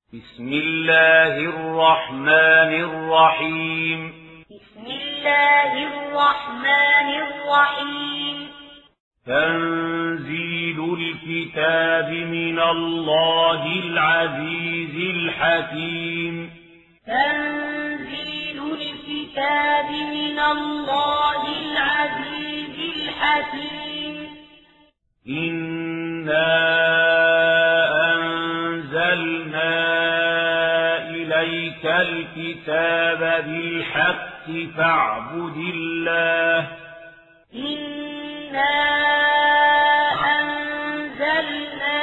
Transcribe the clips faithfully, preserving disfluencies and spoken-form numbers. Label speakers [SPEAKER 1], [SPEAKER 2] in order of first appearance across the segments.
[SPEAKER 1] بسم الله الرحمن الرحيم
[SPEAKER 2] بسم الله الرحمن الرحيم
[SPEAKER 1] تنزيل الكتاب من الله العزيز الحكيم
[SPEAKER 2] تنزيل الكتاب من الله العزيز الحكيم
[SPEAKER 1] إنا أنزلنا إليك الكتاب بالحق فاعبد الله
[SPEAKER 2] إنا أنزلنا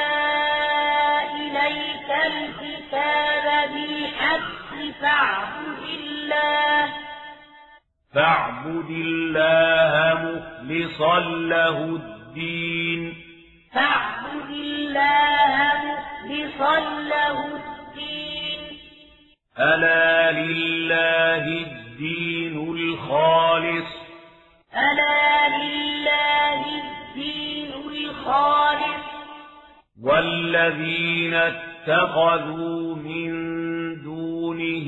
[SPEAKER 2] إليك الكتاب بالحق فاعبد الله
[SPEAKER 1] فاعبد الله مخلصا له الدين
[SPEAKER 2] فاعبد الله مخلصا له الدين
[SPEAKER 1] ألا لله الدين الخالص
[SPEAKER 2] ألا لله الدين الخالص
[SPEAKER 1] والذين اتخذوا من دونه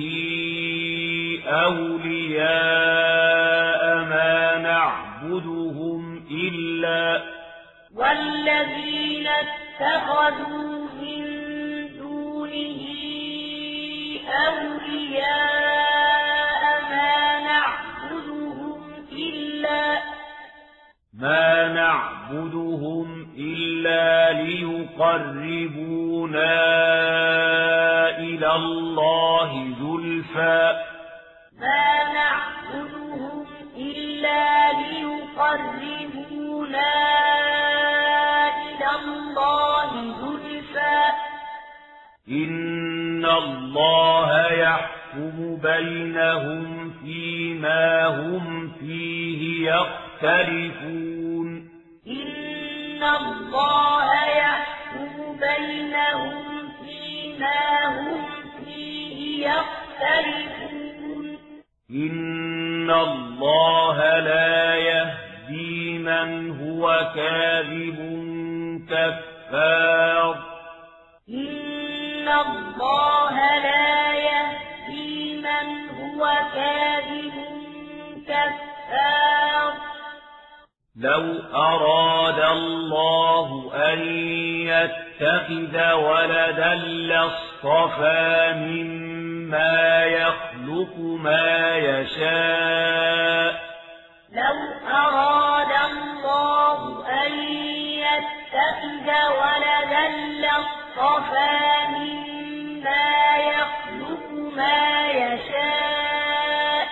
[SPEAKER 1] أولياء ما نعبدهم إلا
[SPEAKER 2] والذين اتخذوا من دونه أولياء ما نعبدهم إلا
[SPEAKER 1] ما نعبدهم إلا ليقربونا إلى الله زلفى
[SPEAKER 2] ما نعبدهم إلا ليقربونا إلى الله زلفى
[SPEAKER 1] إن الله يحكم بينهم فيما هم فيه يختلفون
[SPEAKER 2] إن الله يحكم بينهم فيما هم فيه يختلفون
[SPEAKER 1] إن الله لا يهدي من هو كاذب كفار
[SPEAKER 2] إن الله لا يهدي من هو كاذب كفار
[SPEAKER 1] لو أراد الله أن يتخذ ولدا لاصطفى مما يخلق ما يشاء
[SPEAKER 2] لو أراد الله أن يتخذ ولدا لاصطفى مما يخلق ما يشاء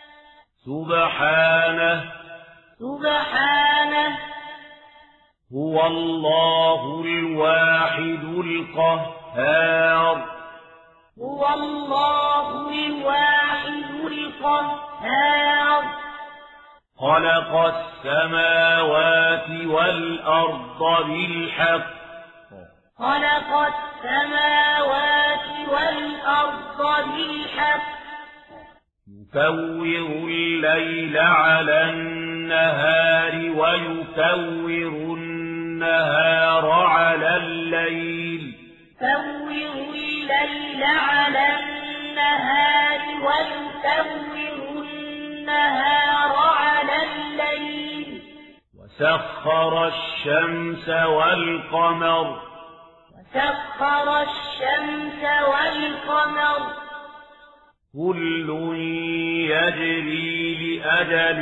[SPEAKER 1] سبحانه
[SPEAKER 2] سبحانه
[SPEAKER 1] هو الله الواحد القهار
[SPEAKER 2] هو الله الواحد القهار
[SPEAKER 1] خلق السماوات والأرض بالحق
[SPEAKER 2] خلق السماوات والأرض بالحق
[SPEAKER 1] يكور الليل على النهار ويكور النهار على الليل
[SPEAKER 2] يكور الليل على النهار ويكور النهار على الليل
[SPEAKER 1] وسخر الشمس والقمر
[SPEAKER 2] وسخر الشمس والقمر
[SPEAKER 1] كل يجري لأجل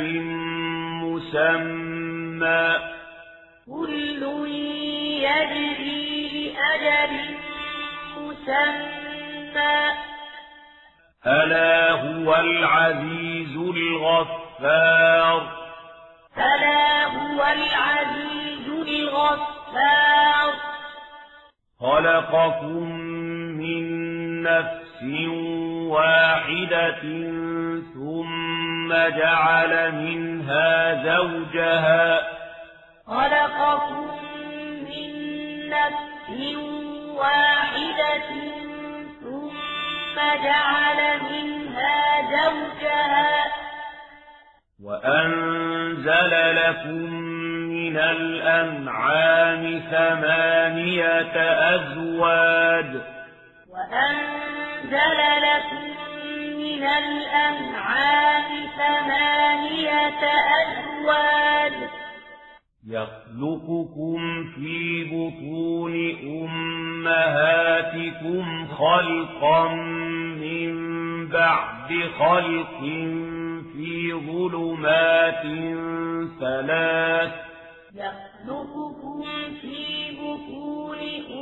[SPEAKER 1] مسمى
[SPEAKER 2] كل يجري لأجل مسمى
[SPEAKER 1] ألا هو العزيز الغفار
[SPEAKER 2] ألا هو العزيز الغفار
[SPEAKER 1] خلقكم من نفس واحدة ثم جعل منها زوجها
[SPEAKER 2] خلقكم من نفس واحدة ثم جعل منها زوجها
[SPEAKER 1] وأنزل لكم من الأنعام ثمانية أزواج
[SPEAKER 2] وأنزل لكم من الأنعام ثمانية أزواج
[SPEAKER 1] يخلقكم في بطون أمهاتكم خلقا من بعد خلق في ظلمات ثلاث
[SPEAKER 2] يخلقكم في بطون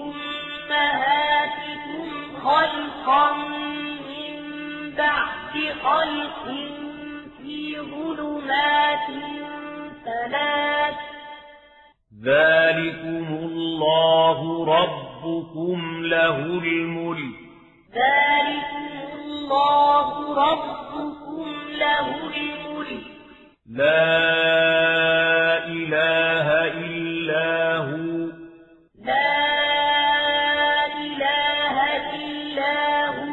[SPEAKER 2] أمهاتكم خلقا من بعد خلق في ظلمات ثلاث
[SPEAKER 1] ذلكم الله ربكم له الملك
[SPEAKER 2] ذلكم الله ربكم له الملك
[SPEAKER 1] لا إله إلا هو
[SPEAKER 2] لا إله إلا هو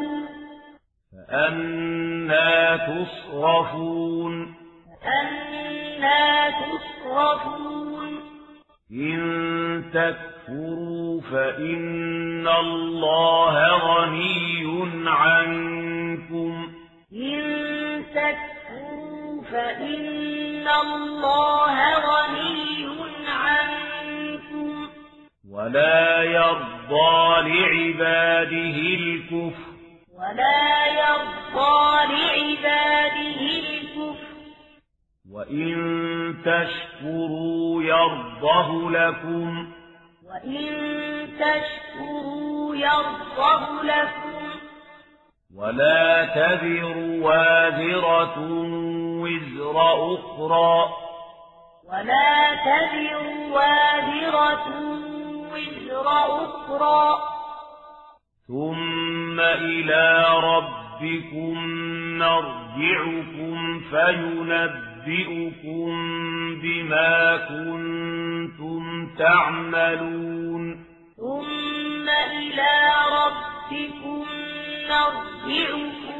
[SPEAKER 1] فأنى تصرفون
[SPEAKER 2] فأنى تصرفون
[SPEAKER 1] إن تكفروا فإن الله غني عنكم
[SPEAKER 2] إن تكفروا فإن الله غني عنكم
[SPEAKER 1] ولا يرضى لعباده الكفر
[SPEAKER 2] ولا يرضى لعباده الكفر
[SPEAKER 1] وإن تشكروا يرضه لكم
[SPEAKER 2] وإن تشكروا يرضه لكم
[SPEAKER 1] ولا تذر وازرة وزر أخرى
[SPEAKER 2] ولا تزر وازرة وزر أخرى
[SPEAKER 1] ثم إلى ربكم مرجعكم فينبئكم بما كنتم تعملون
[SPEAKER 2] ثم إلى ربكم مرجعكم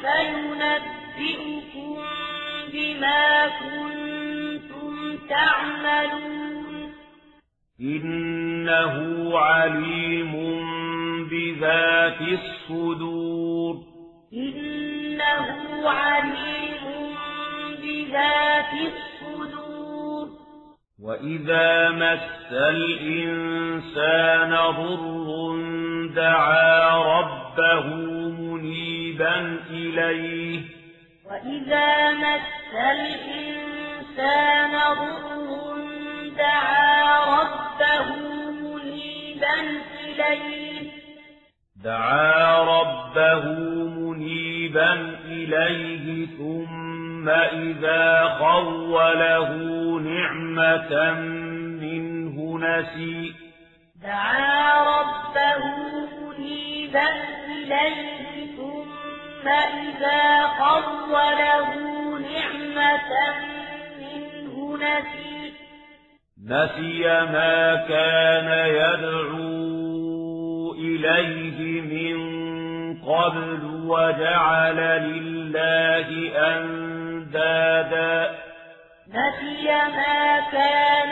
[SPEAKER 2] فينبئكم بما كنتم تعملون
[SPEAKER 1] إنه عليم بذات الصدور
[SPEAKER 2] إنه عليم بذات الصدور
[SPEAKER 1] وإذا مس الإنسان ضر دعا ربه منيبا إليه
[SPEAKER 2] وإذا مس الإنسان ضر دعا ربه منيبا إليه
[SPEAKER 1] دعا ربه منيبا إليه ثم إذا خوله نعمة منه نسي
[SPEAKER 2] دعا ربه منيبا إليه ثم إذا خوله نعمة منه نسي
[SPEAKER 1] نسي ما كان يدعو إليه من قبل وجعل لله أندادا
[SPEAKER 2] نسي ما كان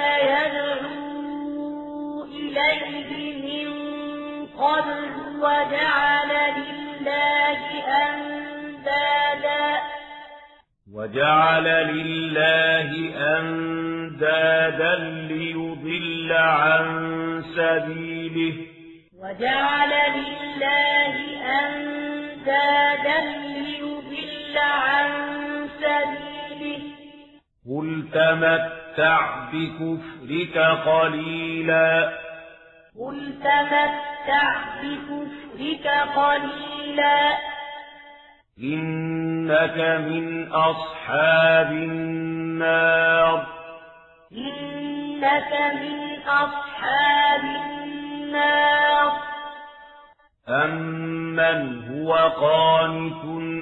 [SPEAKER 2] يدعو إليه من قبل وجعل لله أندادا
[SPEAKER 1] وجعل لله أندادا ليضل عن سبيله
[SPEAKER 2] وجعل لله أندادا ليضل عن سبيله
[SPEAKER 1] قل تمتع بكفرك قليلا
[SPEAKER 2] قل تمتع بكفرك قليلا
[SPEAKER 1] إنك من أصحاب النار
[SPEAKER 2] إنك من أصحاب النار
[SPEAKER 1] أمن هو قانت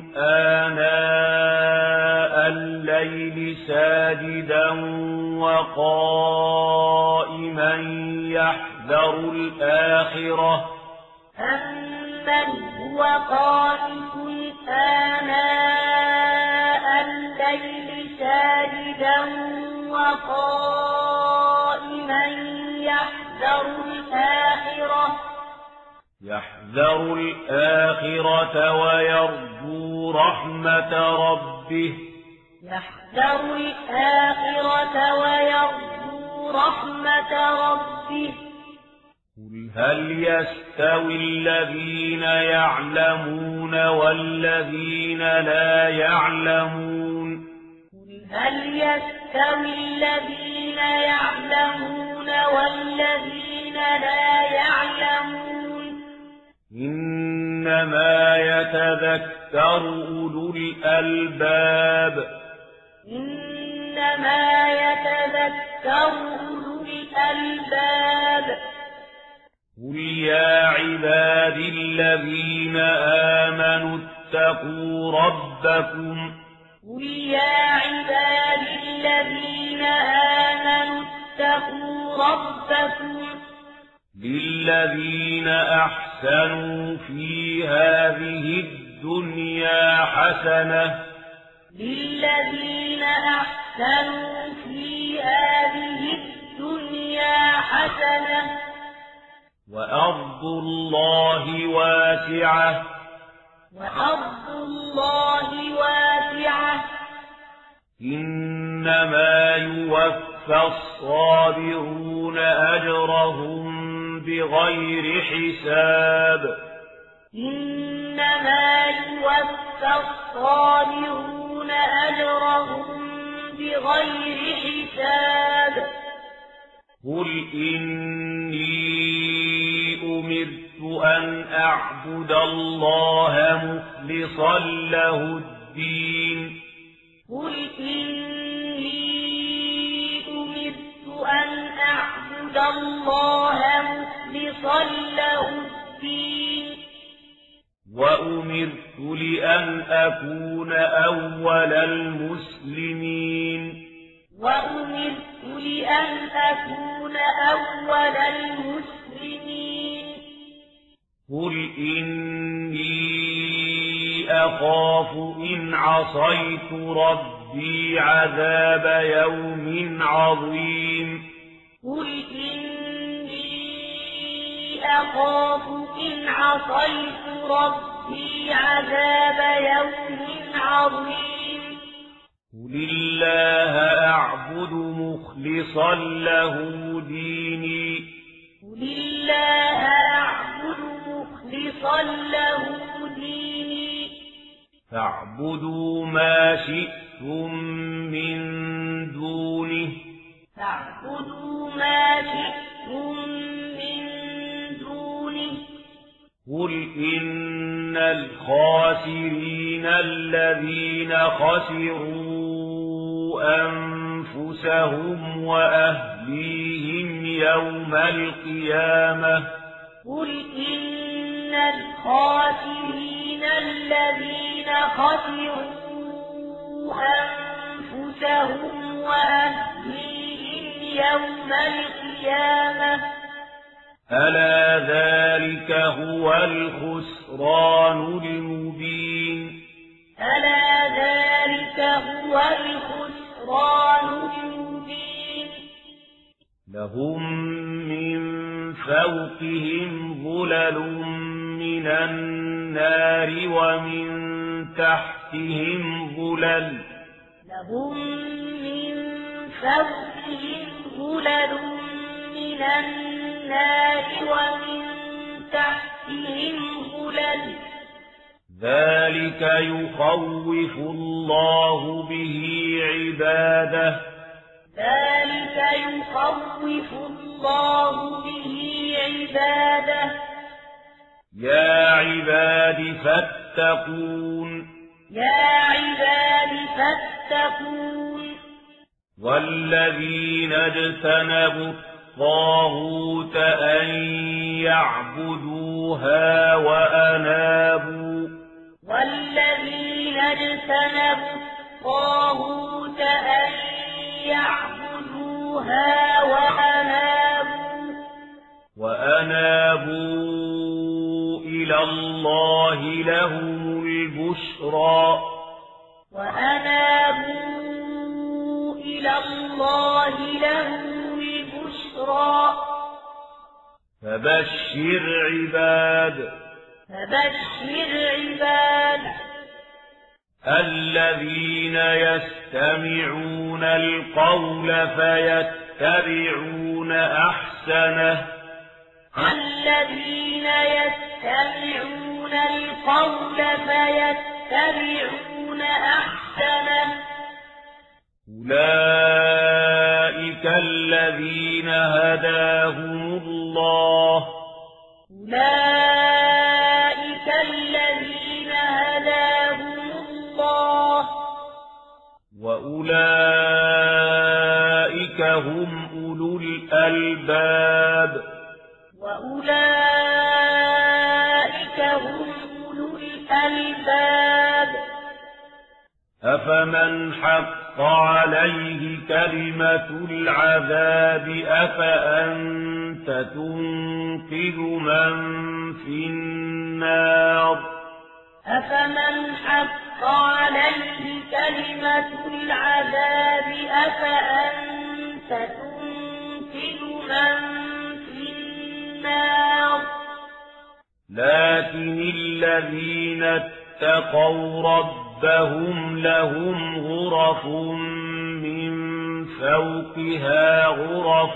[SPEAKER 1] آناء الليل ساجدا وقائما يحذر الآخرة
[SPEAKER 2] أمن هو قانت آناء الليل ساجدا وقائما يحذر الآخرة
[SPEAKER 1] يحذر يحذر الآخرة ويرجو رحمة ربه
[SPEAKER 2] يحذر الآخرة ويرجو رحمة ربه
[SPEAKER 1] قل هل يستوي الذين يعلمون والذين لا يعلمون
[SPEAKER 2] قل هل يستوي الذين يعلمون والذين لا يعلمون
[SPEAKER 1] إنما يتذكر أولو الألباب
[SPEAKER 2] إنما يتذكر أولو الألباب
[SPEAKER 1] قل يا عبادي الذين آمنوا اتقوا ربكم
[SPEAKER 2] قل يا عبادي الذين آمنوا اتقوا ربكم
[SPEAKER 1] للذين أحسنوا في هذه الدنيا حسنة
[SPEAKER 2] للذين أحسنوا في هذه الدنيا حسنة
[SPEAKER 1] وأرض الله واسعة
[SPEAKER 2] وأرض الله واسعة
[SPEAKER 1] إنما يوفى الصابرون أجرهم بغير حساب
[SPEAKER 2] إنما يوفى الصابرون أجرهم بغير حساب
[SPEAKER 1] قل إني أمرت أن أعبد الله مخلصا له الدين
[SPEAKER 2] قل إني أمرت أن أعبد الله مخلصا له الدين
[SPEAKER 1] وأمرت لأن أكون أول المسلمين
[SPEAKER 2] وأمرت لأن أكون أول المسلمين
[SPEAKER 1] قل إني أخاف إن عصيت ربي عذاب يوم عظيم
[SPEAKER 2] قل إني أخاف إن عصيت ربي عذاب يوم عظيم
[SPEAKER 1] قل الله أعبد مخلصا له ديني
[SPEAKER 2] قل الله أعبد مخلصا له ديني
[SPEAKER 1] فاعبدوا ما شئتم من دونه
[SPEAKER 2] فاعبدوا ما شئتم من دونه
[SPEAKER 1] قل إن الخاسرين الذين خسروا أنفسهم وأهليهم يوم القيامة
[SPEAKER 2] قل إن الخاسرين الذين خسروا أنفسهم وأهليهم يوم القيامة
[SPEAKER 1] ألا ذلك هو الخسران المبين
[SPEAKER 2] ألا ذلك هو الخسران المبين
[SPEAKER 1] لهم من فوقهم ظلل من النار ومن تحتهم ظلل
[SPEAKER 2] لهم من فوقهم ظلل من النار ومن تحتهم ظلل
[SPEAKER 1] ذلك يخوف الله به عباده
[SPEAKER 2] ذلك يخوف الله به عباده
[SPEAKER 1] يا عباد فاتقون
[SPEAKER 2] يا عباد فاتقون
[SPEAKER 1] والذين اجتنبوا الطاغوت أن يعبدوها وأنابوا
[SPEAKER 2] والذين اجتنبوا الطاغوت أن يعبدوها وأنابوا
[SPEAKER 1] وأنابوا إلى الله لهم البشرى
[SPEAKER 2] وأنابوا إلى الله لهم البشرى
[SPEAKER 1] فبشر عباد
[SPEAKER 2] فبشر عباد
[SPEAKER 1] الذين يستمعون القول فيتبعون أحسنه
[SPEAKER 2] الذين يستمعون القول فيتبعون أحسنه
[SPEAKER 1] أولئك الذين هداهم الله
[SPEAKER 2] أولئك الذين هداهم الله
[SPEAKER 1] وأولئك هم أولو الألباب
[SPEAKER 2] وأولئك هم أولو الألباب
[SPEAKER 1] أفمن حق عليه كلمة العذاب أفأنت تنقذ من في النار
[SPEAKER 2] أفمن حق عليه كلمة العذاب أفأنت تنقذ من في النار
[SPEAKER 1] لكن الذين اتقوا ربهم لهم غرف من فوقها غرف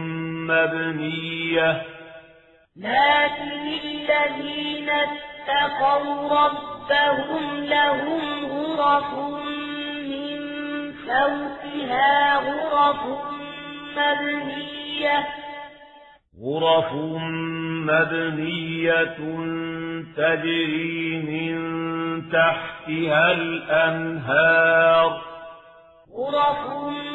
[SPEAKER 1] مبنية
[SPEAKER 2] لكن الذين اتقوا ربهم لهم غرف من فوقها غرف مبنية
[SPEAKER 1] غرف مبنية تجري من تحتها الأنهار
[SPEAKER 2] غرف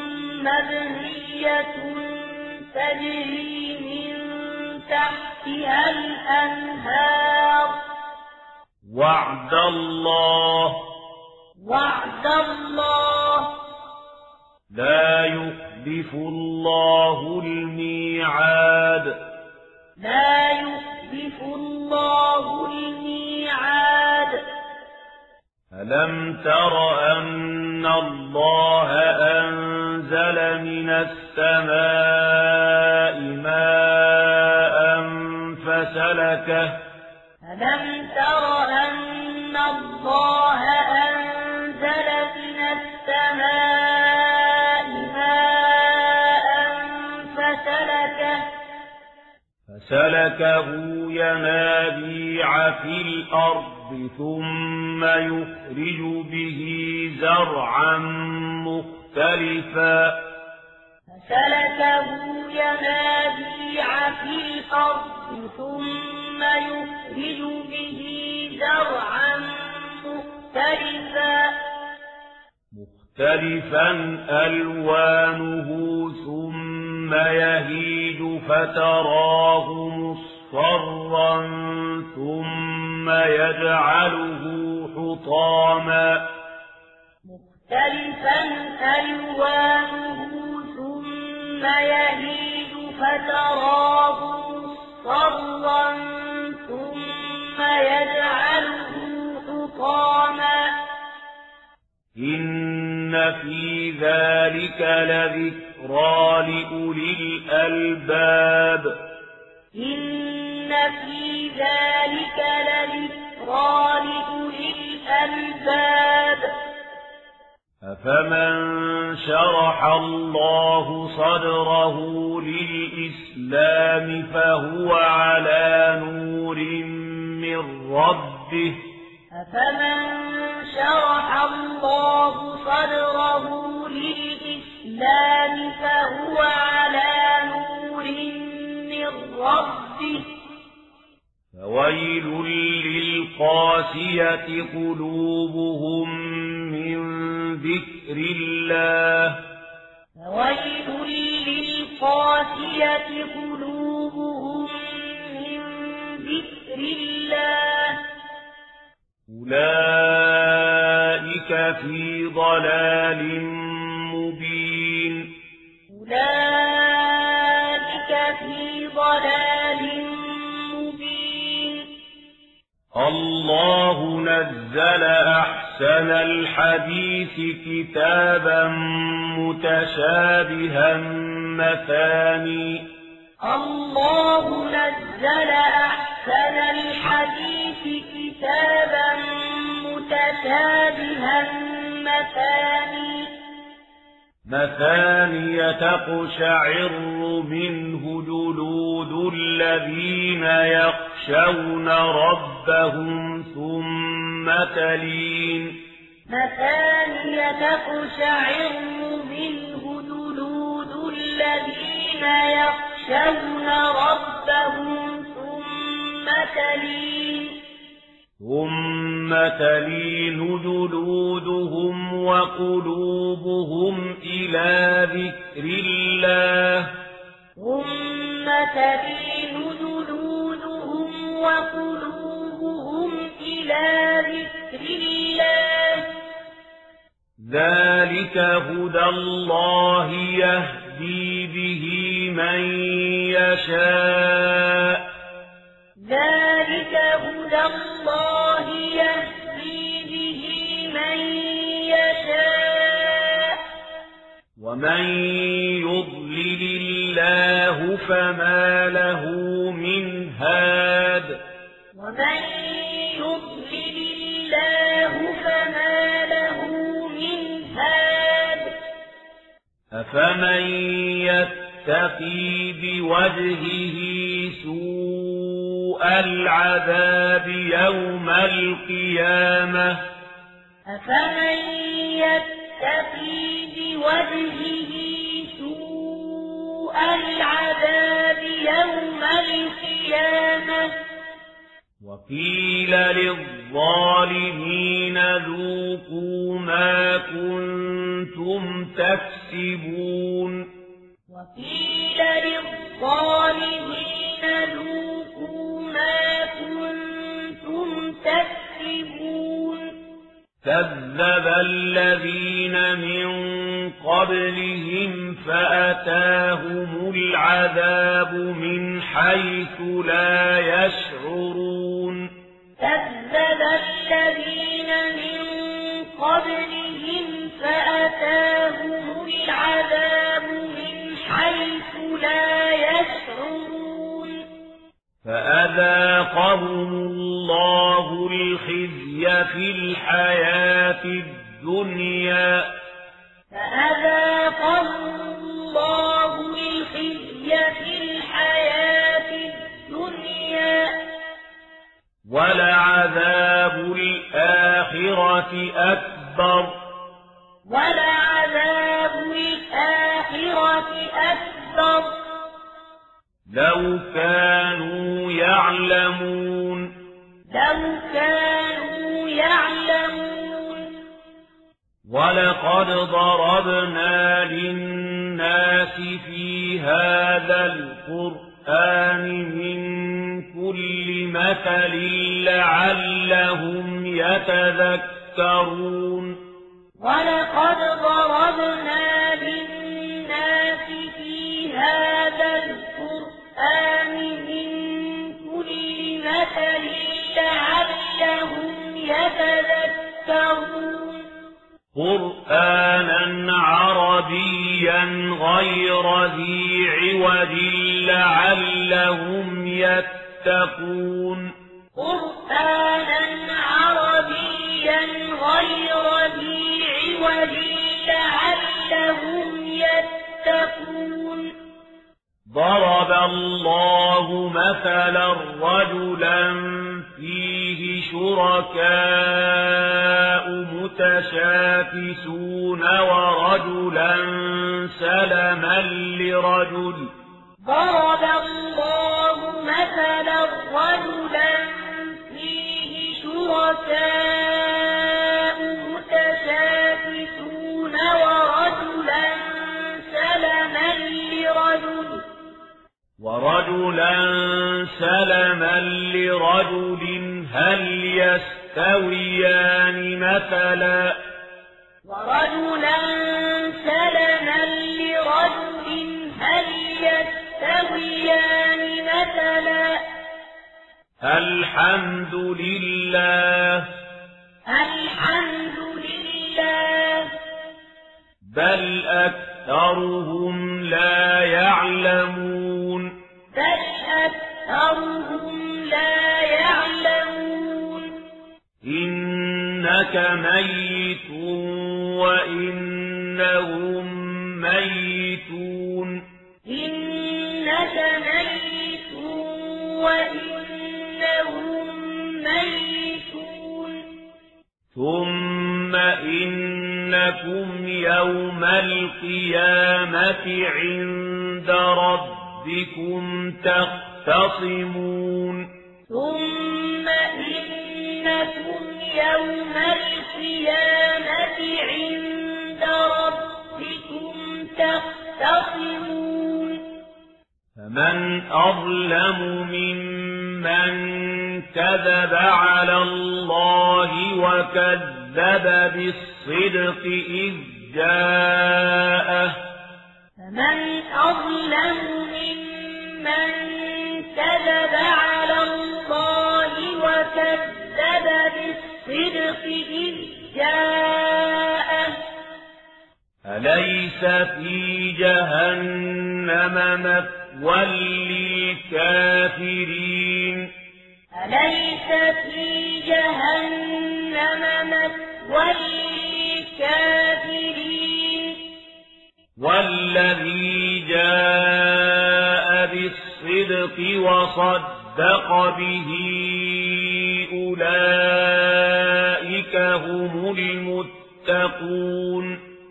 [SPEAKER 2] مبنية تجري من تحتها الأنهار
[SPEAKER 1] وعد الله
[SPEAKER 2] وعد الله
[SPEAKER 1] لا يخلف الله الميعاد
[SPEAKER 2] لا يخلف الله الميعاد
[SPEAKER 1] ألم تر أن الله أنزل من السماء ماء فسلكه
[SPEAKER 2] ألم تر أن الله أنزل من السماء ماء فسلكه
[SPEAKER 1] فسلكه ينابيع في الأرض ثم يخرج به زرعا مختلفا
[SPEAKER 2] فسلكه ينابيع في الأرض ثم يخرج به زرعا مختلفا
[SPEAKER 1] مختلفا ألوانه ثم يهيج فتراه مصفرا ثم يجعله حطاما
[SPEAKER 2] مختلفا ألوانه ثم يهيج فتراه مصفرا ثم يجعله حطاما
[SPEAKER 1] إن في ذلك لذكرى لأولي الألباب
[SPEAKER 2] إن في ذلك لذكرى لأولي الألباب
[SPEAKER 1] أفمن شرح الله صدره للإسلام فهو على نور من ربه
[SPEAKER 2] أفمن شرح الله صدره للإسلام فهو على نور من ربه
[SPEAKER 1] فويل للقاسية قلوبهم من ذكر الله
[SPEAKER 2] فويل للقاسية قلوبهم من ذكر الله
[SPEAKER 1] أولئك في ضلال مبين
[SPEAKER 2] أولئك في ضلال مبين
[SPEAKER 1] الله نزل أحسن الحديث كتابا متشابها مثاني
[SPEAKER 2] الله نزل أحسن أحسن الحديث كتابا متشابها مثاني
[SPEAKER 1] مثاني تقشعر منه جلود الذين يخشون ربهم ثم تلين
[SPEAKER 2] مثاني تقشعر منه جلود الذين يخشون ربهم ثم تلين
[SPEAKER 1] ثم تلين جلودهم وقلوبهم إلى ذكر الله
[SPEAKER 2] ثم تلين جلودهم وقلوبهم إلى ذكر الله
[SPEAKER 1] ذلك هدى الله يهدي به من يشاء
[SPEAKER 2] ذلك هدى الله يهدي به من يشاء
[SPEAKER 1] ومن يضلل الله فما له من هاد
[SPEAKER 2] ومن يضلل الله فما له من هاد
[SPEAKER 1] أفمن يتقي بوجهه سوء العذاب يوم القيامة
[SPEAKER 2] أفمن يتقي بوجهه سوء العذاب يوم القيامة
[SPEAKER 1] وقيل للظالمين ذوقوا ما كنتم تكسبون
[SPEAKER 2] وقيل للظالمين ذوقوا ما كنتم تكسبون
[SPEAKER 1] كذب الذين من قبلهم فأتاهم العذاب من حيث لا يشعرون
[SPEAKER 2] كذب الذين من قبلهم فأتاهم العذاب من حيث لا يشعرون
[SPEAKER 1] فأذاقهم الله الخزي في الحياة الدنيا
[SPEAKER 2] فأذاقهم الله الخزي في الحياة الدنيا
[SPEAKER 1] ولعذاب الآخرة أكبر
[SPEAKER 2] ولعذاب الآخرة أكبر
[SPEAKER 1] لو كانوا يعلمون
[SPEAKER 2] لو كانوا يعلمون
[SPEAKER 1] ولقد ضربنا للناس في هذا القرآن من كل مثل لعلهم يتذكرون
[SPEAKER 2] ولقد ضربنا للناس في هذا القرآن من كل مثل لعلهم يتذكرون
[SPEAKER 1] قرآنا عربيا غير ذي عوج لعلهم يتقون
[SPEAKER 2] قرآنا عربيا غير ذي عوج لعلهم يتقون
[SPEAKER 1] ضرب الله مثلا رجلا فيه شركاء متشاكسون ورجلا سلما لرجل
[SPEAKER 2] ضرب الله مثلا رجلا فيه شركاء متشاكسون ورجلا سلما لرجل
[SPEAKER 1] ورجلا سلما لرجل هل يستويان مثلا
[SPEAKER 2] ورجلا سلما لرجل هل يستويان مثلا
[SPEAKER 1] الحمد لله
[SPEAKER 2] الحمد لله
[SPEAKER 1] بل أكثرهم لا يعلمون
[SPEAKER 2] بل أكثرهم أكثرهم لا يعلمون
[SPEAKER 1] إنك ميت وإنهم ميتون
[SPEAKER 2] إنك ميت وإنهم ميتون
[SPEAKER 1] ثم إنكم يوم القيامة عند ربكم تختصمون
[SPEAKER 2] ثم إنكم يوم القيامة عند ربكم تختصمون
[SPEAKER 1] فمن أظلم ممن كذب على الله وكذب بالصدق إذ جاءه
[SPEAKER 2] فمن أظلم ممن كذب على الله وكذب بالصدق إذ جاءه
[SPEAKER 1] أليس في جهنم مثوى للكافرين
[SPEAKER 2] أليس في جهنم مثوى للكافرين
[SPEAKER 1] والذي جاء بالصدق وصدق به أولئك هم المتقون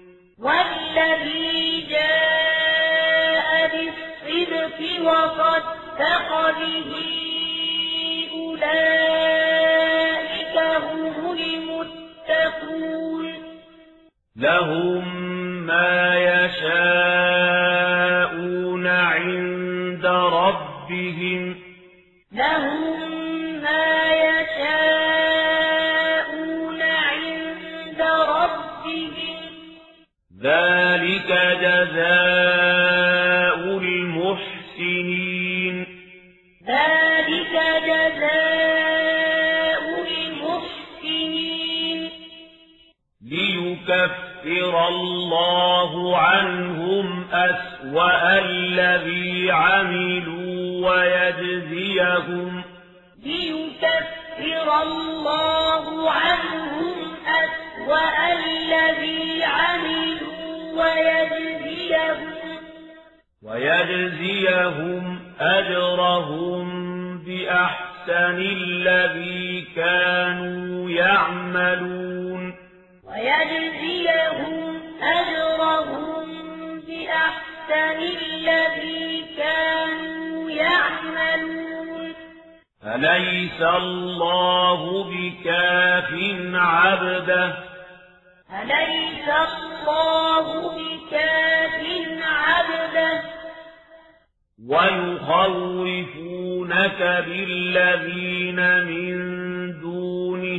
[SPEAKER 2] والذي جاء بالصدق وصدق به أولئك هم المتقون
[SPEAKER 1] لهم ما يشاءون عند ربهم
[SPEAKER 2] لهم ما يشاءون عند ربهم
[SPEAKER 1] ذلك جزاء المحسنين
[SPEAKER 2] ذلك جزاء المحسنين
[SPEAKER 1] ليكفر الله عنهم أسوأ الذي عملوا ويجزيهم
[SPEAKER 2] ليكفر الله عنهم أسوأ الذي عملوا ويجزيهم
[SPEAKER 1] ويجزيهم أجرهم بأحسن الذي كانوا يعملون
[SPEAKER 2] ويجزيهم أجرهم بأحسن الذي كانوا يعملون
[SPEAKER 1] أليس الله بكاف عبده
[SPEAKER 2] أليس الله بكاف عبده
[SPEAKER 1] ويخوفونك بالذين من دونه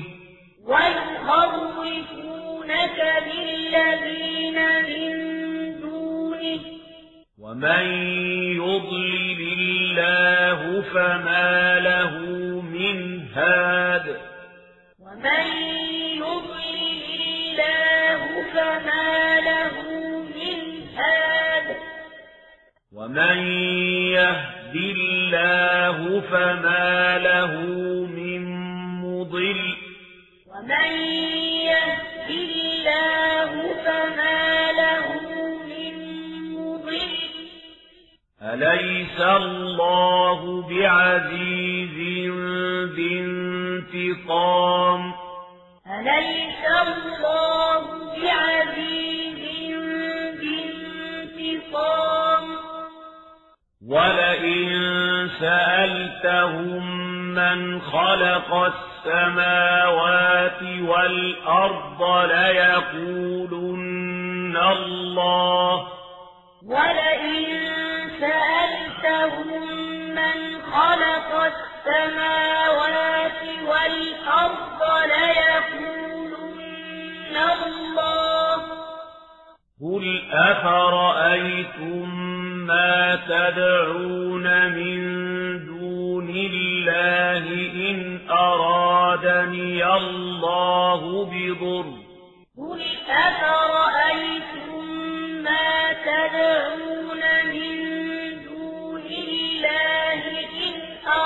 [SPEAKER 2] ويخوفونك بالذين من دونه
[SPEAKER 1] ومن يضلل الله فما له من هاد
[SPEAKER 2] ومن يضلل الله فما له من هاد
[SPEAKER 1] ومن يهد الله فما له من مضل
[SPEAKER 2] ومن يهد الله فما له من مضل
[SPEAKER 1] أليس الله بعزيز بانتقام
[SPEAKER 2] أليس الله بعزيز بانتقام
[SPEAKER 1] ولئن سألتهم من خلق السماوات والأرض ليقولن الله
[SPEAKER 2] ولئن سألتهم من خلق السماوات والأرض ليقولن الله
[SPEAKER 1] قل أفرأيتم ما تدعون من دون الله إن أرادني الله بضر
[SPEAKER 2] قل أفرأيتم ما تدعون من دون الله إن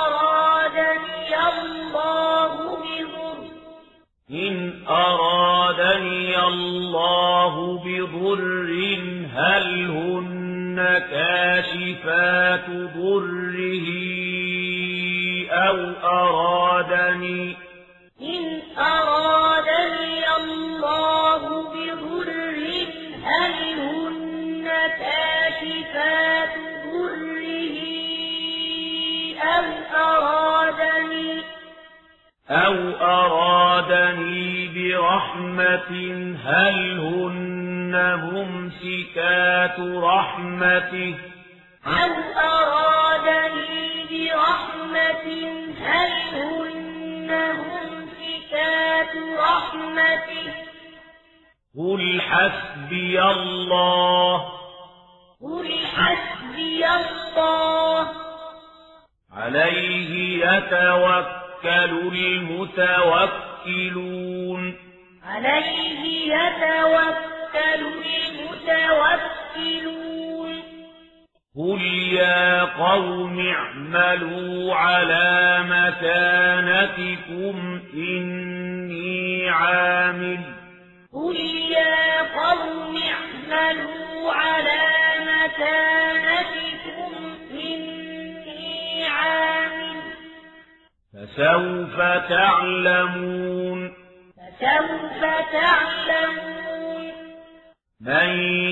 [SPEAKER 1] إن أرادني الله بضر هل هن كاشفات ضره أو أرادني
[SPEAKER 2] إن أرادني الله بضر هل هن كاشفات ضره أو أرادني
[SPEAKER 1] أو أرادني برحمة هل هن ممسكات رحمته
[SPEAKER 2] أو أرادني برحمة هل هن ممسكات رحمته
[SPEAKER 1] قل حسبي الله
[SPEAKER 2] قل حسبي الله
[SPEAKER 1] عليه يتوكل المتوكلون
[SPEAKER 2] عليه يتوكل المتوكلون
[SPEAKER 1] قل يا قوم اعملوا على مكانتكم إني عامل
[SPEAKER 2] قل يا قوم اعملوا على مكانتكم إني عامل
[SPEAKER 1] فسوف تعلمون
[SPEAKER 2] فسوف تعلمون
[SPEAKER 1] من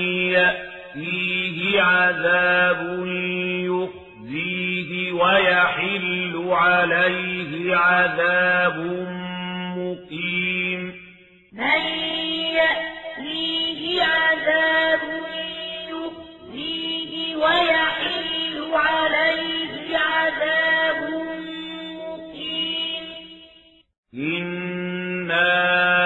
[SPEAKER 1] يأتيه عذاب يخزيه ويحل عليه عذاب مقيم
[SPEAKER 2] من يأتيه عذاب يخزيه ويحل عليه عذاب مقيم
[SPEAKER 1] إنا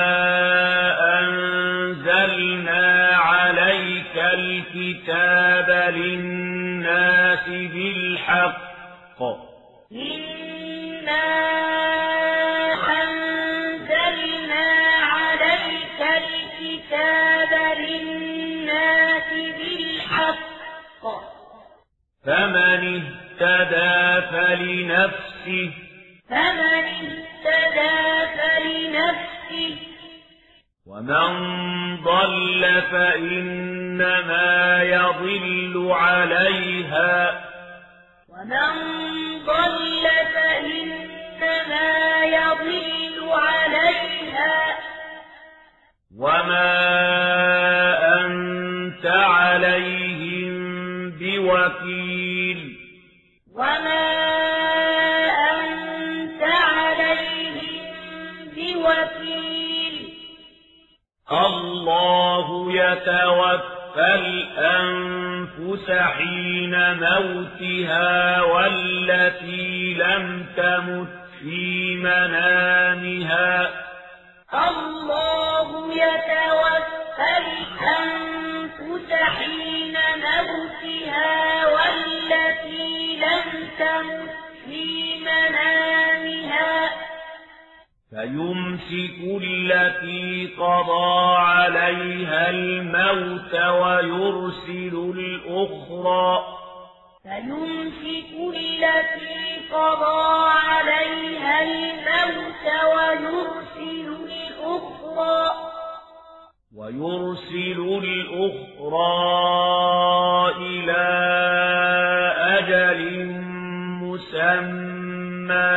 [SPEAKER 1] أنزلنا عليك الكتاب للناس بالحق
[SPEAKER 2] إنا أنزلنا عليك الكتاب للناس بالحق
[SPEAKER 1] فمن اهتدى فلنفسه
[SPEAKER 2] فمن اهتدى فلنفسه
[SPEAKER 1] ومن ضل فإنما يضل عليها
[SPEAKER 2] ومن ضل فإنما يضل عليها
[SPEAKER 1] وما أنت عليهم بوكيل
[SPEAKER 2] وما أنت عليهم بوكيل
[SPEAKER 1] الله يتوفى الأنفس حين موتها والتي لم تمت في منامها
[SPEAKER 2] الله يتوفى الأنفس حين موتها والتي لم تمت في منامها
[SPEAKER 1] فيمسك التي قضى عليها الموت ويرسل الأخرى
[SPEAKER 2] فيمسك التي قضى عليها الموت ويرسل الأخرى
[SPEAKER 1] ويرسل الأخرى إلى أجل مسمى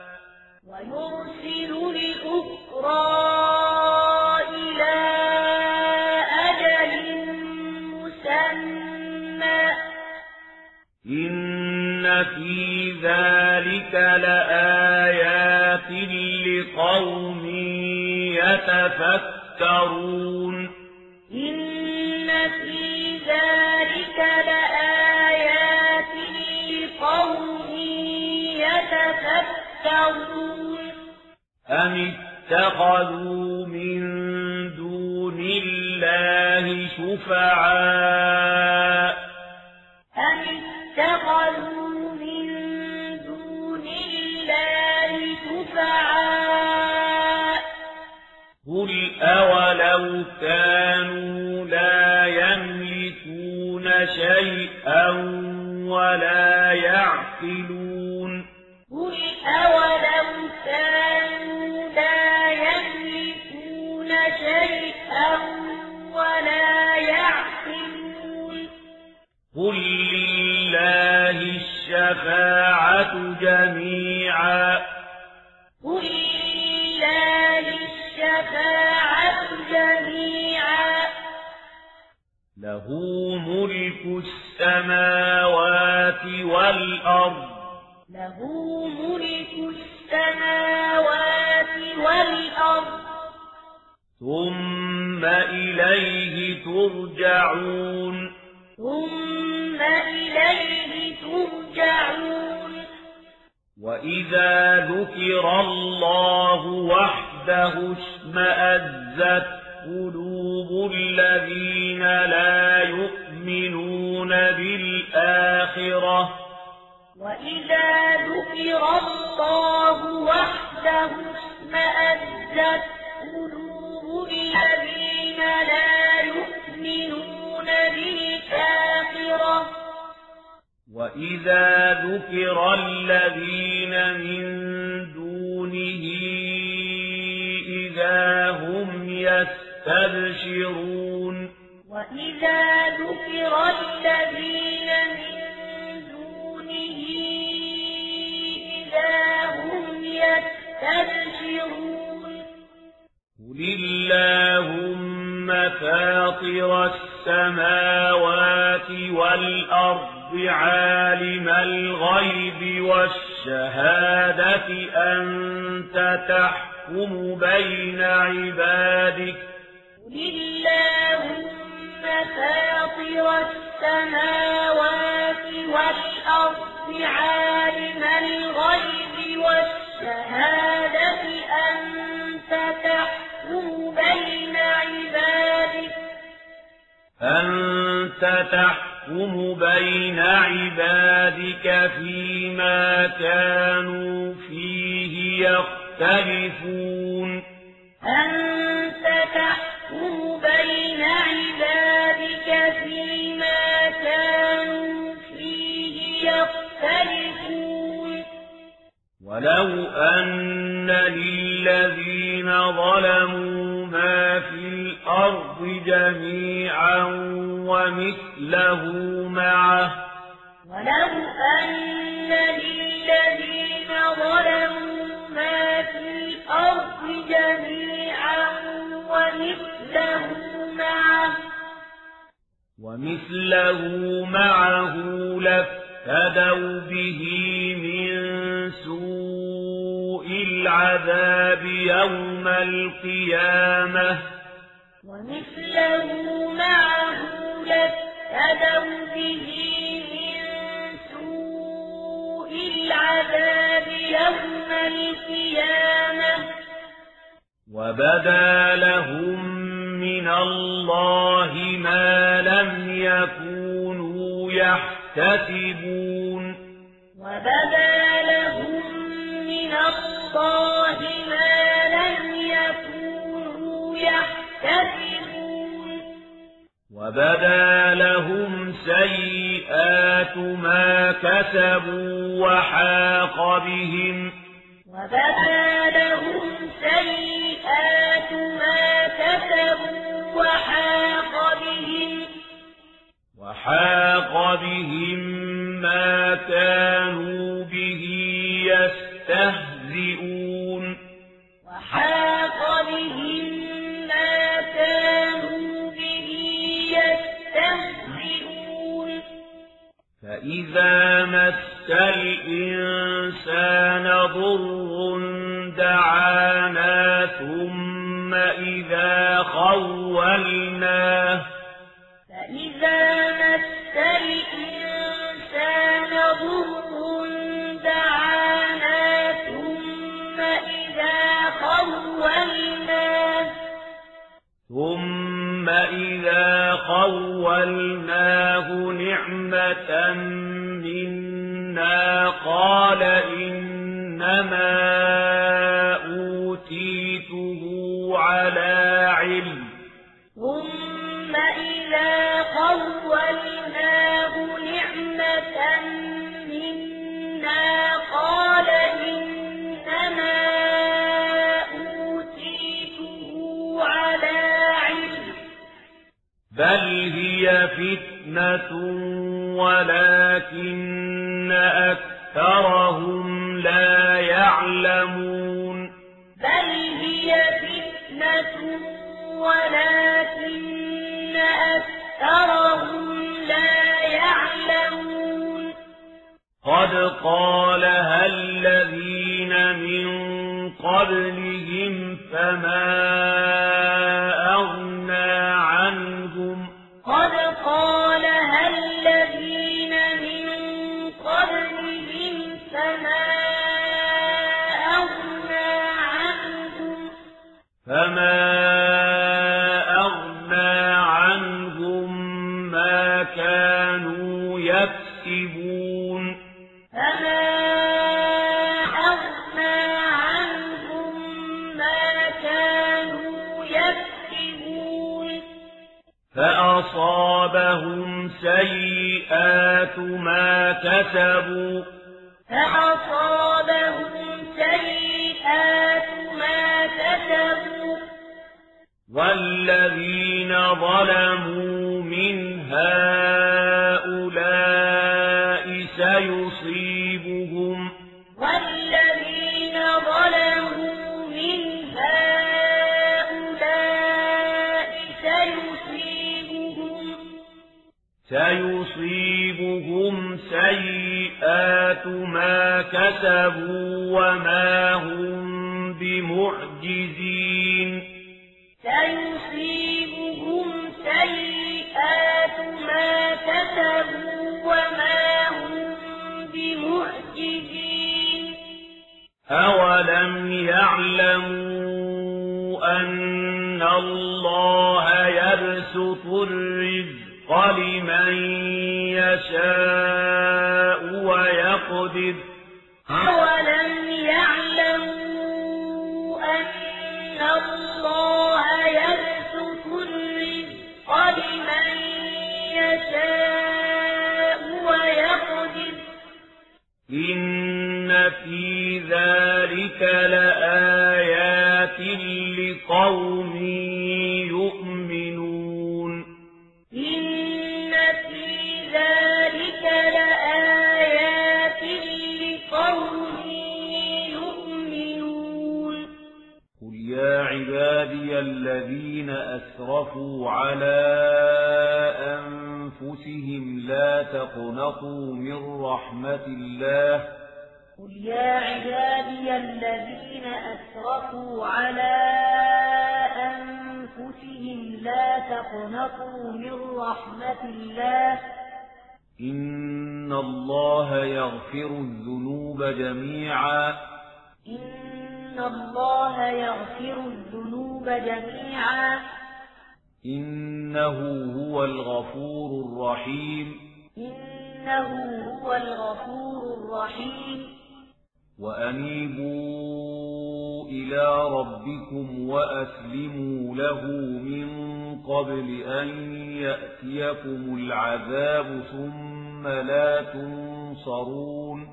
[SPEAKER 2] ويرسل الأخرى إلى أجل مسمى
[SPEAKER 1] إن في ذلك لآيات لقوم يتفكرون
[SPEAKER 2] إن في ذلك لآيات لقوم يتفكرون
[SPEAKER 1] أم اتخذوا من دون الله شفعاء
[SPEAKER 2] أم اتخذوا من دون الله شفعاء
[SPEAKER 1] قل أولو كانوا لا يملكون شيئا ولا يعقلون
[SPEAKER 2] قل أولو كانوا لا يملكون
[SPEAKER 1] جميعا
[SPEAKER 2] قل لله الشفاعة جميعا
[SPEAKER 1] له ملك السماوات والأرض
[SPEAKER 2] له ملك السماوات والأرض
[SPEAKER 1] ثم إليه ترجعون
[SPEAKER 2] ثم إليه ترجعون
[SPEAKER 1] وإذا ذكر الله وحده اشمأزت قلوب الذين لا يؤمنون بالآخرة
[SPEAKER 2] وإذا ذكر الله وحده اشمأزت قلوب الذين لا يؤمنون بالآخرة
[SPEAKER 1] وإذا ذكر الذين من دونه إذا هم يستبشرون
[SPEAKER 2] وإذا ذكر الذين من دونه إذا هم يستبشرون
[SPEAKER 1] قل اللهم فاطر السماوات والأرض عالم الغيب والشهادة أنت تحكم بين عبادك
[SPEAKER 2] قل اللهم فاطر السماوات والأرض عالم الغيب والشهادة أنت تحكم بين عبادك
[SPEAKER 1] أنت تحكم بين عبادك فيما كانوا فيه يختلفون
[SPEAKER 2] أنت تحكم بين عبادك فيما كانوا فيه يختلفون
[SPEAKER 1] ولو أن للذين ظلموا ما في الأرض جميعا ومثله معه
[SPEAKER 2] ولو أن للذين ظلموا ما في الأرض جميعا ومثله معه
[SPEAKER 1] ومثله معه لافتدوا به من سوء العذاب يوم القيامة
[SPEAKER 2] ومثله معه لافتدوا به من سوء العذاب يوم القيامة
[SPEAKER 1] وبدا لهم من الله ما لم يكونوا يحتسبون
[SPEAKER 2] وبدا لهم من الله ما لم يكونوا يحتسبون
[SPEAKER 1] وبدا لهم سيئات ما كسبوا وحاق بهم
[SPEAKER 2] وبدا لهم سيئات ما كسبوا وحاق بهم
[SPEAKER 1] وحاق بهم ما كانوا به يستهزئون
[SPEAKER 2] وحاق بهم ما كانوا به يستهزئون
[SPEAKER 1] فإذا مس الإنسان ضر دعانا ثم إذا خولناه
[SPEAKER 2] فإذا مس الإنسان ضر دعانا ثم إذا خولناه
[SPEAKER 1] ثم إذا خولناه نعمة منا قال إنما أوتيته على علم
[SPEAKER 2] ثم إذا خولناه نعمة منا قال إنما أوتيته على علم
[SPEAKER 1] بل هي فتنة ولكن أكثر أكثرهم لا يعلمون
[SPEAKER 2] بل هي فتنة ولكن أكثرهم لا يعلمون
[SPEAKER 1] قد قالها الذين من قبلهم فما أغنى عنهم
[SPEAKER 2] قد قالها الذين من قبلهم فما أغنى عنهم
[SPEAKER 1] فما أغنى عنهم ما كانوا يكسبون
[SPEAKER 2] فما أغنى عنهم ما كانوا يكسبون
[SPEAKER 1] فأصابهم سيئات ما كسبوا
[SPEAKER 2] فأصابهم سيئات ما كسبوا
[SPEAKER 1] والذين ظلموا من هؤلاء سيصيبهم
[SPEAKER 2] والذين ظلموا من هؤلاء سيصيبهم
[SPEAKER 1] سيصيبهم سيئات ما كسبوا وما هم بمعجزين
[SPEAKER 2] سيصيبهم سيئات ما كسبوا وما هم بمعجزين
[SPEAKER 1] أولم يعلموا أن الله يبسط الرزق لمن يشاء ويقدر
[SPEAKER 2] أولم يعلموا أن الله يبسط الرزق لمن يشاء ويقدر
[SPEAKER 1] إن في ذلك لآيات لقوم يؤمنون
[SPEAKER 2] إن في ذلك لآيات لقوم يؤمنون
[SPEAKER 1] قل يا عبادي الذين أسرفوا على أنفسهم لا تقنطوا من رحمة الله
[SPEAKER 2] قل يا عبادي الذين أسرفوا على أنفسهم لا تقنطوا من رحمة الله
[SPEAKER 1] إن الله يغفر الذنوب جميعا
[SPEAKER 2] إن الله يغفر الذنوب جميعا
[SPEAKER 1] إنه هو الغفور الرحيم
[SPEAKER 2] إنه هو الغفور الرحيم
[SPEAKER 1] وأنيبوا إلى ربكم وأسلموا له من قبل أن يأتيكم العذاب ثم لا تنصرون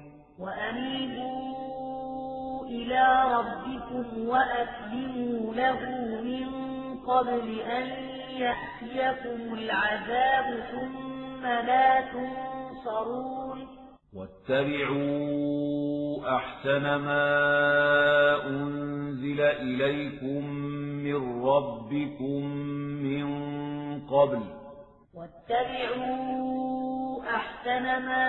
[SPEAKER 2] وأنيبوا إلى ربكم وأسلموا له من قبل أن يأتيكم العذاب ثم لا تنصرون
[SPEAKER 1] واتبعوا أحسن ما أنزل إليكم من ربكم من قبل
[SPEAKER 2] واتبعوا أحسن ما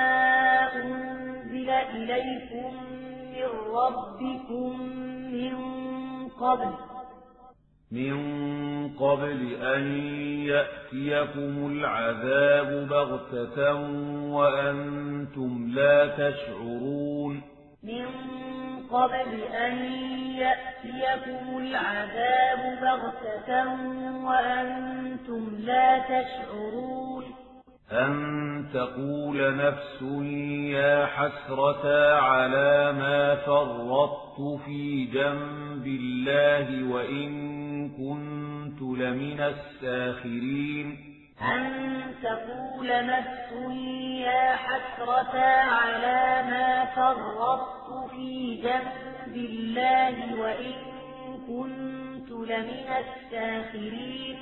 [SPEAKER 2] أنزل إليكم من ربكم من قبل
[SPEAKER 1] من قبل أن يأتيكم العذاب بغتة وأنتم لا تشعرون
[SPEAKER 2] من قبل أن يأتيكم العذاب بغتة وأنتم لا تشعرون
[SPEAKER 1] أن تقول نفس يا حسرة على ما فرطت في جنب الله وإن كنت لمن الساخرين
[SPEAKER 2] أن تقول نفس يا حسرة على ما فرطت في جنب الله وإن كنت لمن الساخرين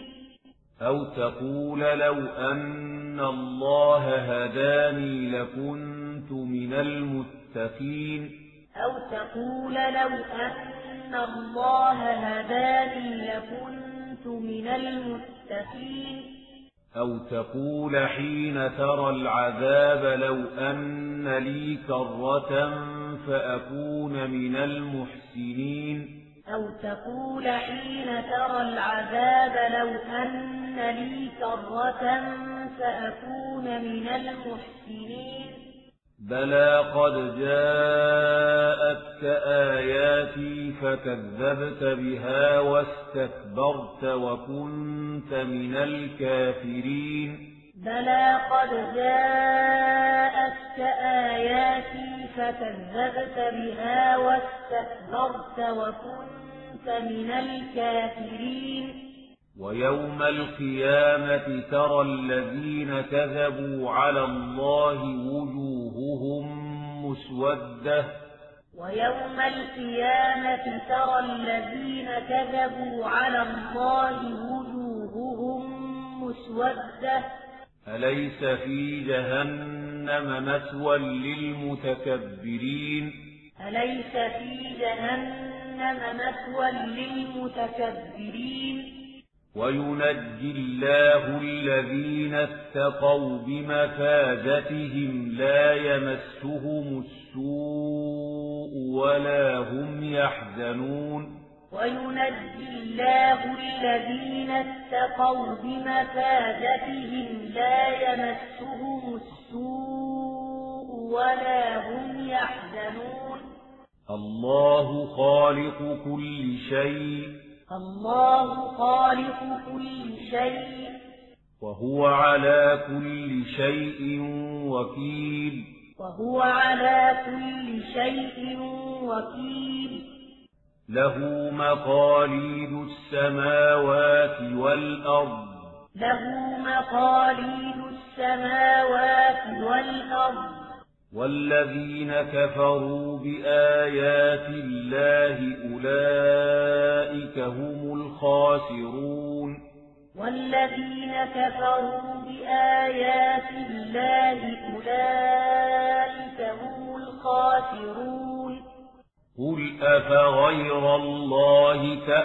[SPEAKER 1] أو تقول لو أن الله هداني لكنت لكنت من المتقين
[SPEAKER 2] أو تقول لو أن الله هداني لكنت من المتقين
[SPEAKER 1] أو تقول حين ترى العذاب لو أن لي كرة فأكون من المحسنين
[SPEAKER 2] أو تقول حين ترى العذاب لو أن لي كرة فأكون من المحسنين
[SPEAKER 1] بلى قد جاءتك آياتي فكذبت بها واستكبرت وكنت من الكافرين
[SPEAKER 2] بلى قد جاءتك آياتي فكذبت بها واستكبرت وكنت من الكافرين
[SPEAKER 1] ويوم القيامة ترى الذين كذبوا على الله وجوههم مسودة
[SPEAKER 2] ويوم القيامة ترى الذين كذبوا على الله وجوههم مسودة
[SPEAKER 1] أليس في جهنم مثوى للمتكبرين
[SPEAKER 2] أليس في جهنم مثوى للمتكبرين
[SPEAKER 1] وينجي الله الذين اتقوا بمفازتهم لا يمسهم السوء ولا هم يحزنون
[SPEAKER 2] وينجي الله الذين اتقوا بمفازتهم لا يمسهم السوء ولا هم يحزنون
[SPEAKER 1] الله خالق كل شيء
[SPEAKER 2] الله خالق كل شيء
[SPEAKER 1] وهو على كل شيء وكيل
[SPEAKER 2] وهو على كل شيء وكيل
[SPEAKER 1] له مقاليد السماوات والأرض
[SPEAKER 2] له مقاليد السماوات والأرض
[SPEAKER 1] والذين كفروا بآيات الله أولئك هم الخاسرون
[SPEAKER 2] والذين كفروا بآيات الله أولئك هم الخاسرون
[SPEAKER 1] قل أفغير الله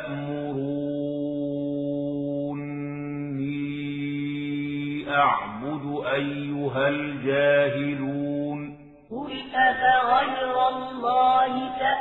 [SPEAKER 1] تأمروني أعبد أيها الجاهلون
[SPEAKER 2] قل أفغير الله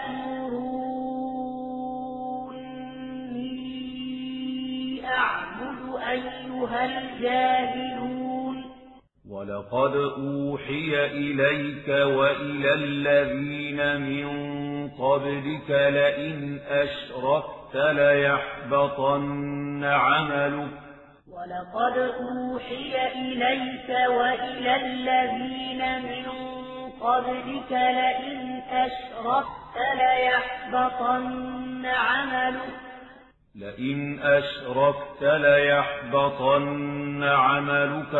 [SPEAKER 2] تأمروني أعبد أيها الجاهلون
[SPEAKER 1] ولقد أوحي إليك وإلى الذين من قبلك لئن أشركت ليحبطن عملك
[SPEAKER 2] ولقد أوحي إليك وإلى الذين من قبلك لئن أشركت ليحبطن عملك
[SPEAKER 1] لئن أشركت ليحبطن عملك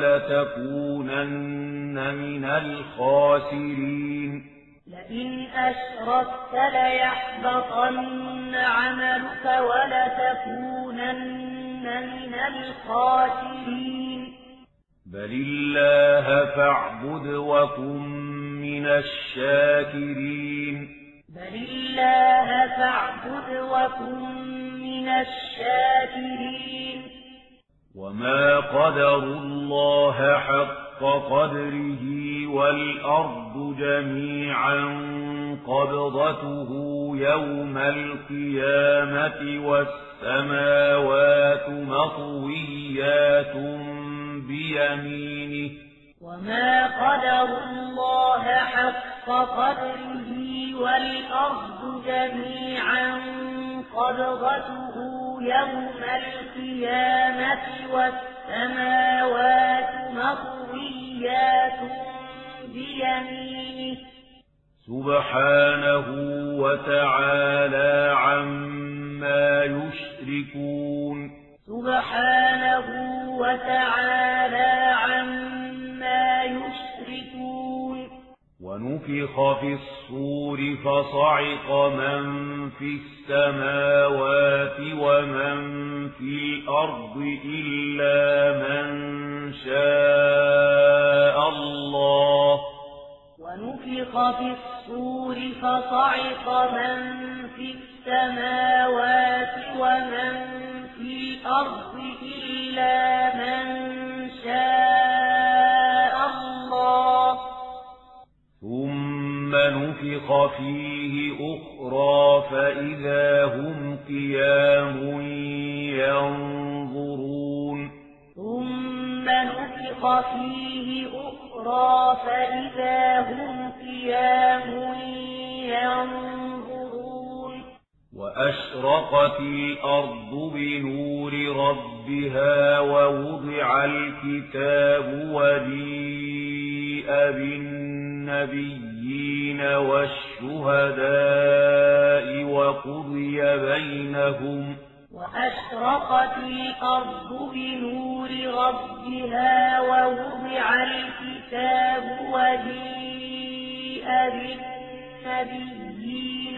[SPEAKER 1] ولتكونن من الخاسرين
[SPEAKER 2] لئن أشركت ليحبطن عملك ولتكونن من الخاسرين
[SPEAKER 1] بل الله فاعبد وكن من الشاكرين
[SPEAKER 2] بل الله فاعبد وكن من الشاكرين
[SPEAKER 1] وما قدروا الله حق قدره والأرض جميعا قبضته يوم القيامة والسماوات مطويات بيمينه
[SPEAKER 2] وما قدروا الله حق قدره والأرض جميعا قبضته يوم القيامة والسماوات مطويات بيمينه
[SPEAKER 1] سبحانه وتعالى عما يشركون
[SPEAKER 2] سبحانه وتعالى عما يشركون
[SPEAKER 1] ونفخ في الصور فصعق من في السماوات ومن في الأرض إلا من شاء الله
[SPEAKER 2] ونفخ في الصور فصعق من في السماوات ومن في الأرض إلا من شاء الله
[SPEAKER 1] ثم نفخ فيه أخرى فإذا هم قيام ينظرون
[SPEAKER 2] ثم نفخ فيه أخرى فإذا هم قيام ينظرون
[SPEAKER 1] وأشرقت الأرض بنور ربها ووضع الكتاب وجيء بالنبيين والشهداء وقضي بينهم
[SPEAKER 2] وأشرقت الأرض بنور ربها ووضع الكتاب وجيء بالنبيين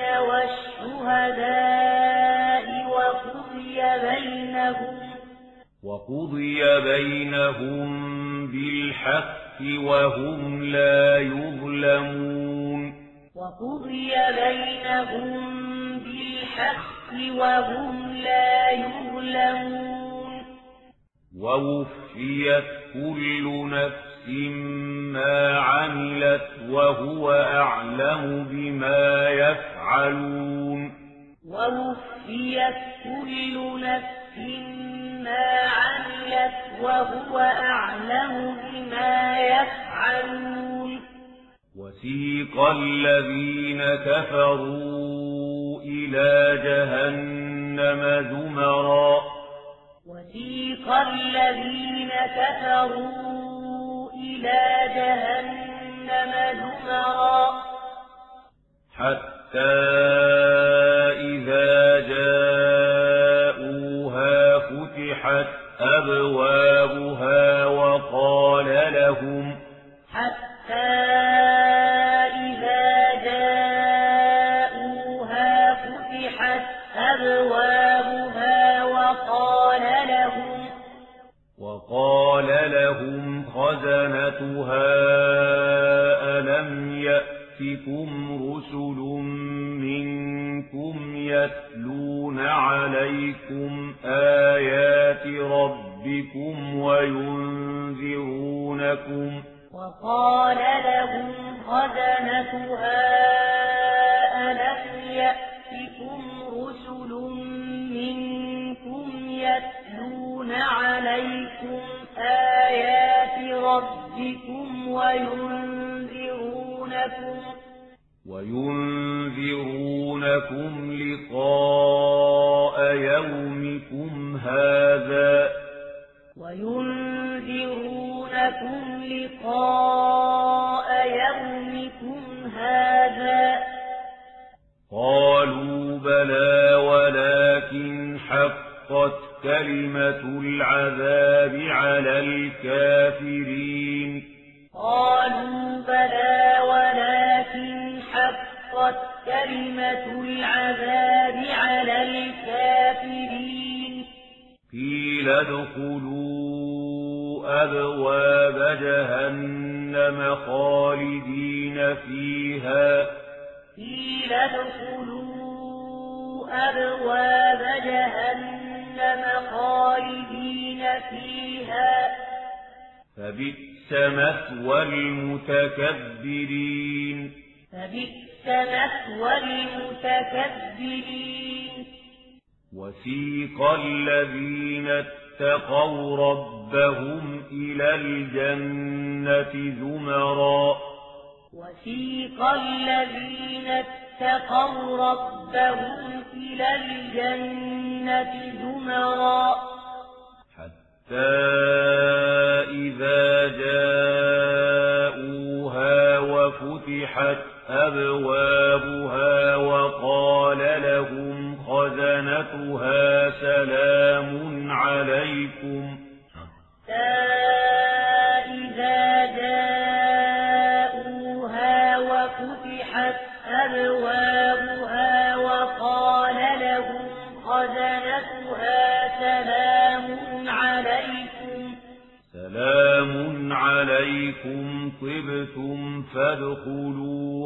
[SPEAKER 2] والشهداء وقضي بينهم
[SPEAKER 1] وقضي بينهم بالحق وهم لا يظلمون
[SPEAKER 2] وقضي بينهم بالحق وهم لا يظلمون
[SPEAKER 1] ووفيت كل نفس ما عملت وهو أعلم بما يفعلون
[SPEAKER 2] ووفيت كل نفس ما عملت وهو أعلم بما يفعلون
[SPEAKER 1] وسيق الذين كفروا إلى جهنم زمرا
[SPEAKER 2] وسيق الذين كفروا إلى جهنم زمرا
[SPEAKER 1] حتى إذا جاءوها فتحت أبوابها وقال لهم
[SPEAKER 2] حتى إذا جاءوها فتحت أبوابها وقال لهم
[SPEAKER 1] وقال لهم خزنتها ألم يأتكم رسل منكم يتلون عليكم آيات ربكم وينذرونكم
[SPEAKER 2] وقال لهم خزنتها ألم يأتكم رسل منكم يتلون عليكم آيات ربكم وينذرونكم
[SPEAKER 1] وينذرونكم لقاء يومكم هذا
[SPEAKER 2] وينذرونكم لقاء يومكم هذا
[SPEAKER 1] قالوا بلى ولكن حقت كلمة العذاب على الكافرين
[SPEAKER 2] قالوا بلى ولكن حقت كلمة العذاب على الكافرين
[SPEAKER 1] قيل ادخلوا أبواب جهنم خالدين فيها
[SPEAKER 2] قيل ادخلوا أبواب جهنم خالدين فيها
[SPEAKER 1] فبئس مثوى المتكبرين
[SPEAKER 2] فبئس مثوى المتكبرين
[SPEAKER 1] وسيق الذين اتقوا ربهم إلى الجنة زمرا
[SPEAKER 2] وسيق الذين اتقوا ربهم إلى الجنة زمرا
[SPEAKER 1] حتى إذا جاءوها وفتحت أبوابها وقال لهم خزنتها سلام عليكم
[SPEAKER 2] حتى إذا جاءوها وفتحت أبوابها وقال لهم خزنتها سلام عليكم
[SPEAKER 1] سلام عليكم طبتم فادخلوها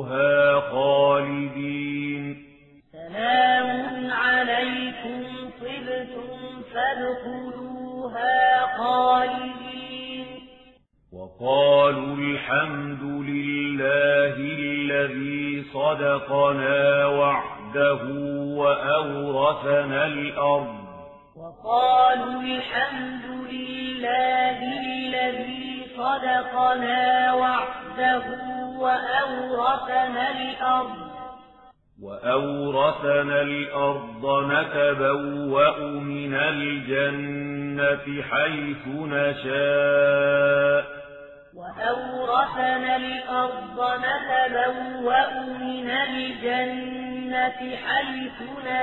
[SPEAKER 2] طبتم فادخلوها خالدين
[SPEAKER 1] وقالوا الحمد لله الذي صدقنا وعده وأورثنا الأرض
[SPEAKER 2] وقالوا الحمد لله الذي صدقنا وعده وأورثنا الأرض
[SPEAKER 1] وأورثنا الأرض نتبوأ من الجنة حيث نشاء
[SPEAKER 2] وأورثنا الأرض نتبوأ من الجنة حيث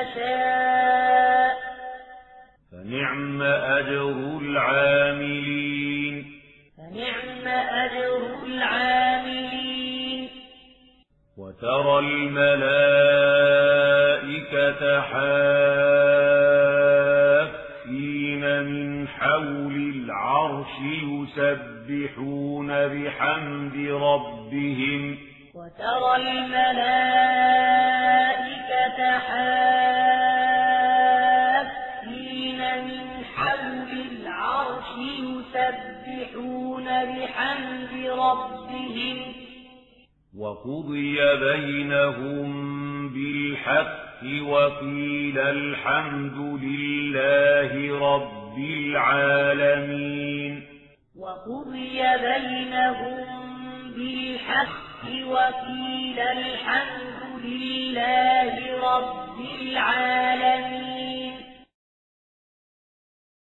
[SPEAKER 2] نشاء
[SPEAKER 1] فنعم أجر العاملين
[SPEAKER 2] فنعم أجر العاملين
[SPEAKER 1] وترى الملائكة حافين من حول العرش يسبحون بحمد ربهم
[SPEAKER 2] وترى الملائكة حافين من حول العرش يسبحون بحمد ربهم
[SPEAKER 1] وقضي بينهم بالحق وقيل الحمد لله رب العالمين
[SPEAKER 2] وقضي بينهم بالحق وقيل الحمد لله رب العالمين